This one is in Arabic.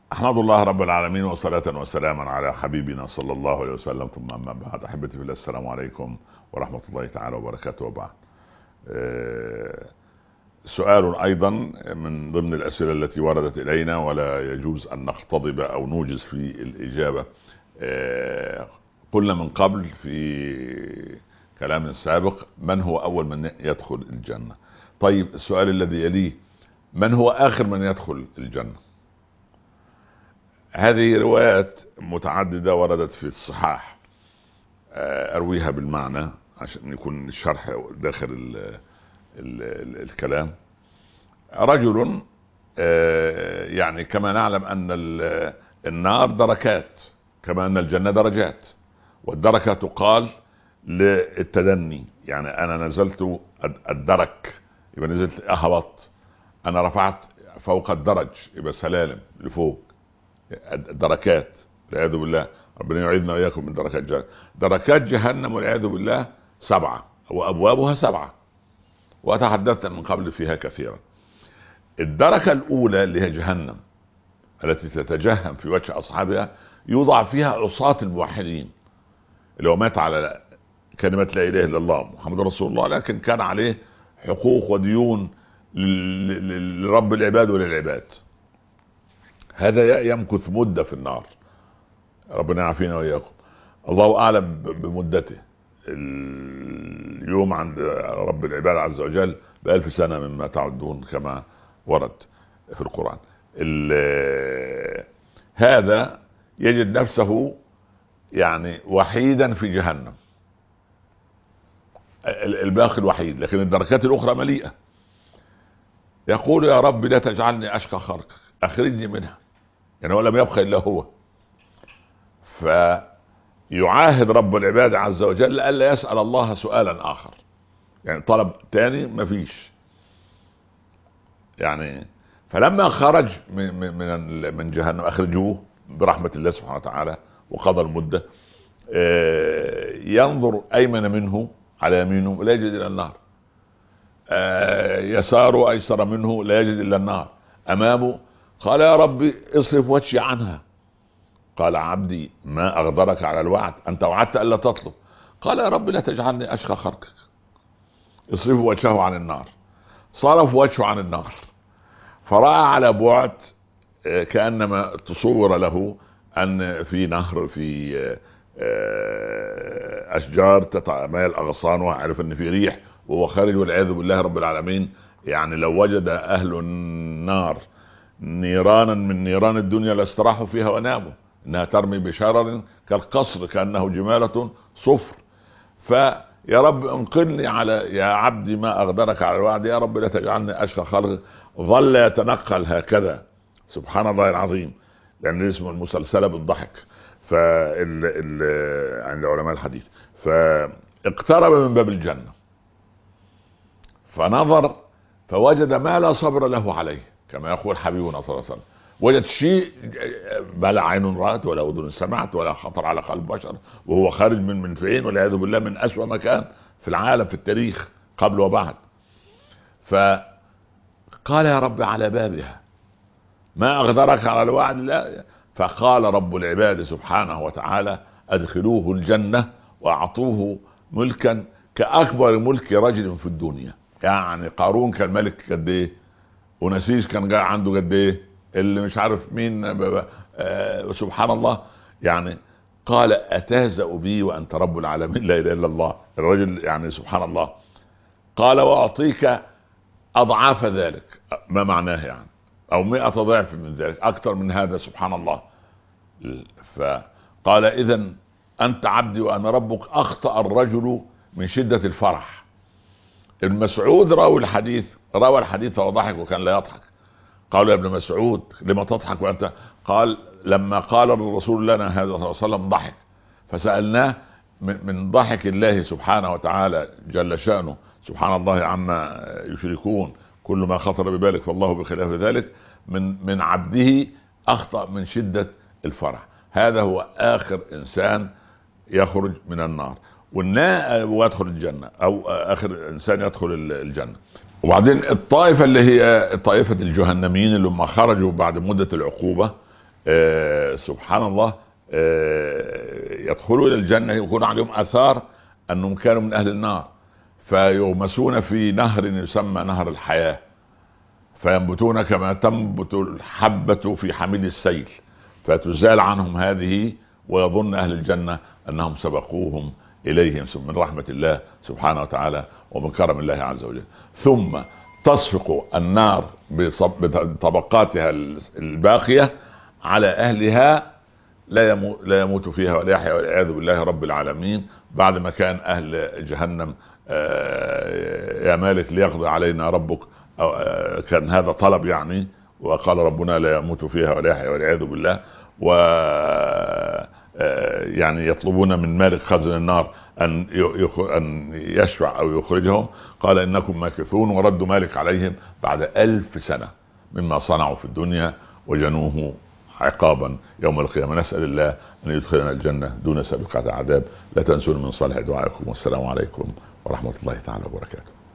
أحمد الله رب العالمين وصلاة وسلاما على حبيبنا صلى الله عليه وسلم، ثم أما بعد. أحبتي في الله، السلام عليكم ورحمة الله تعالى وبركاته. وبعد سؤال أيضا من ضمن الأسئلة التي وردت إلينا، ولا يجوز أن نختضب أو نوجز في الإجابة. قلنا من قبل في كلام سابق: من هو أول من يدخل الجنة؟ طيب، السؤال الذي يليه: من هو آخر من يدخل الجنة؟ هذه روايات متعددة وردت في الصحاح، أرويها بالمعنى عشان يكون الشرح داخل الكلام. رجل، يعني كما نعلم أن النار دركات، كما أن الجنة درجات، والدركة تقال للتدني. يعني أنا نزلت الدرك يبقى نزلت أهبط، أنا رفعت فوق الدرج يبقى سلالم لفوق. دركات والعياذ بالله، ربنا يعيذنا واياكم من دركات جهنم. دركات جهنم والعياذ بالله 7، وابوابها 7، وتحدثت من قبل فيها كثيرا. الدركة الاولى اللي هي جهنم التي تتجهم في وجه اصحابها، يوضع فيها عصاة الموحدين، اللي هو مات على كلمة لا اله الا الله محمد رسول الله، لكن كان عليه حقوق وديون لرب العباد وللعباد. هذا يمكث مدة في النار، ربنا يعافينا وإياكم. الله أعلم بمدته. اليوم عند رب العباد عز وجل ب1000 سنة مما تعدون كما ورد في القرآن. هذا يجد نفسه يعني وحيدا في جهنم، الباقي الوحيد، لكن الدركات الأخرى مليئة. يقول: يا رب لا تجعلني أشقى خلقك، أخرجني منها. يعني هو لم يبقى إلا هو. فيعاهد رب العباد عز وجل ألا يسأل الله سؤالا آخر، يعني طلب تاني مفيش. يعني فلما خرج من جهنم أخرجوه برحمة الله سبحانه وتعالى وقضى المدة. ينظر أيمن منه على يمينه لا يجد إلا النار، يساره أيسر منه لا يجد إلا النار، أمامه قال: يا رب اصرف وجهي عنها. قال: عبدي ما أغدرك على الوعد، أنت وعدت ألا تطلب. قال: يا رب لا تجعلني أشقى خلقك، اصرف وجهه عن النار. صرف وجهه عن النار، فرأى على بعد كأنما تصور له أن في نهر، في أشجار تتمايل أغصانها، عرف أن في ريح وهو خارج والعياذ بالله رب العالمين. يعني لو وجد أهل النار نيرانا من نيران الدنيا لاستراحوا فيها وناموا، انها ترمي بشرر كالقصر كأنه جمالة صفر. فيا رب انقلني على يا عبدي ما اغدرك على الوعد، يا رب لا تجعلني اشقى خلق. ظل يتنقل هكذا، سبحان الله العظيم، لان اسمه المسلسلة بالضحك عند علماء الحديث. فاقترب من باب الجنة فنظر فوجد ما لا صبر له عليه، كما يقول حبيبنا صلى الله عليه وسلم. وجد شيء ما لا عين رأت ولا أذن سمعت ولا خطر على قلب بشر، وهو خارج من فين والعياذ بالله، من أسوأ مكان في العالم في التاريخ قبل وبعد. فقال: يا رب على بابها ما أغدرك على الوعد. لا. فقال رب العباد سبحانه وتعالى: أدخلوه الجنة وأعطوه ملكا كأكبر ملك رجل في الدنيا. يعني قارون كان ملك قد ايه، ونسيج كان جاء عنده قد ايه، اللي مش عارف مين سبحان الله. يعني قال: أتهزأ بي وأنت رب العالمين لا إله إلا الله. الرجل يعني سبحان الله. قال: وأعطيك أضعاف ذلك. ما معناه يعني؟ أو 100 ضعف من ذلك، أكثر من هذا، سبحان الله. فقال: إذن أنت عبدي وأنا ربك. أخطأ الرجل من شدة الفرح. ابن مسعود روى الحديث وضحك وكان لا يضحك. قالوا: يا ابن مسعود لما تضحك وأنت؟ قال: لما قال الرسول لنا هذا صلى الله عليه وسلم ضحك، فسألناه من ضحك الله سبحانه وتعالى جل شأنه، سبحان الله عما يشركون، كل ما خطر ببالك فالله بخلاف ذلك، من عبده أخطأ من شدة الفرح. هذا هو آخر إنسان يخرج من النار ويدخل الجنة، او اخر انسان يدخل الجنة. وبعدين الطائفة اللي هي طائفة الجهنميين اللي هم خرجوا بعد مدة العقوبة، سبحان الله، يدخلون الجنة يكون عليهم آثار أنهم كانوا من أهل النار، فيغمسون في نهر يسمى نهر الحياة، فينبتون كما تنبت الحبة في حميد السيل، فتزال عنهم هذه، ويظن أهل الجنة أنهم سبقوهم إليهم من رحمة الله سبحانه وتعالى ومن كرم الله عز وجل. ثم تصفق النار بطبقاتها الباقية على أهلها، لا يموت فيها ولا يحيا والعياذ بالله رب العالمين. بعد ما كان أهل جهنم يا مالك ليقضي علينا ربك، كان هذا طلب يعني، وقال ربنا لا يموت فيها ولا يحيا والعياذ بالله، و يعني يطلبون من مالك خزن النار أن يشفع أو يخرجهم، قال إنكم ماكثون، وردوا مالك عليهم بعد 1000 سنة مما صنعوا في الدنيا وجنوه عقابا يوم القيامة. نسأل الله أن يدخلنا الجنة دون سابقة عذاب. لا تنسون من صالح دعائكم، والسلام عليكم ورحمة الله تعالى وبركاته.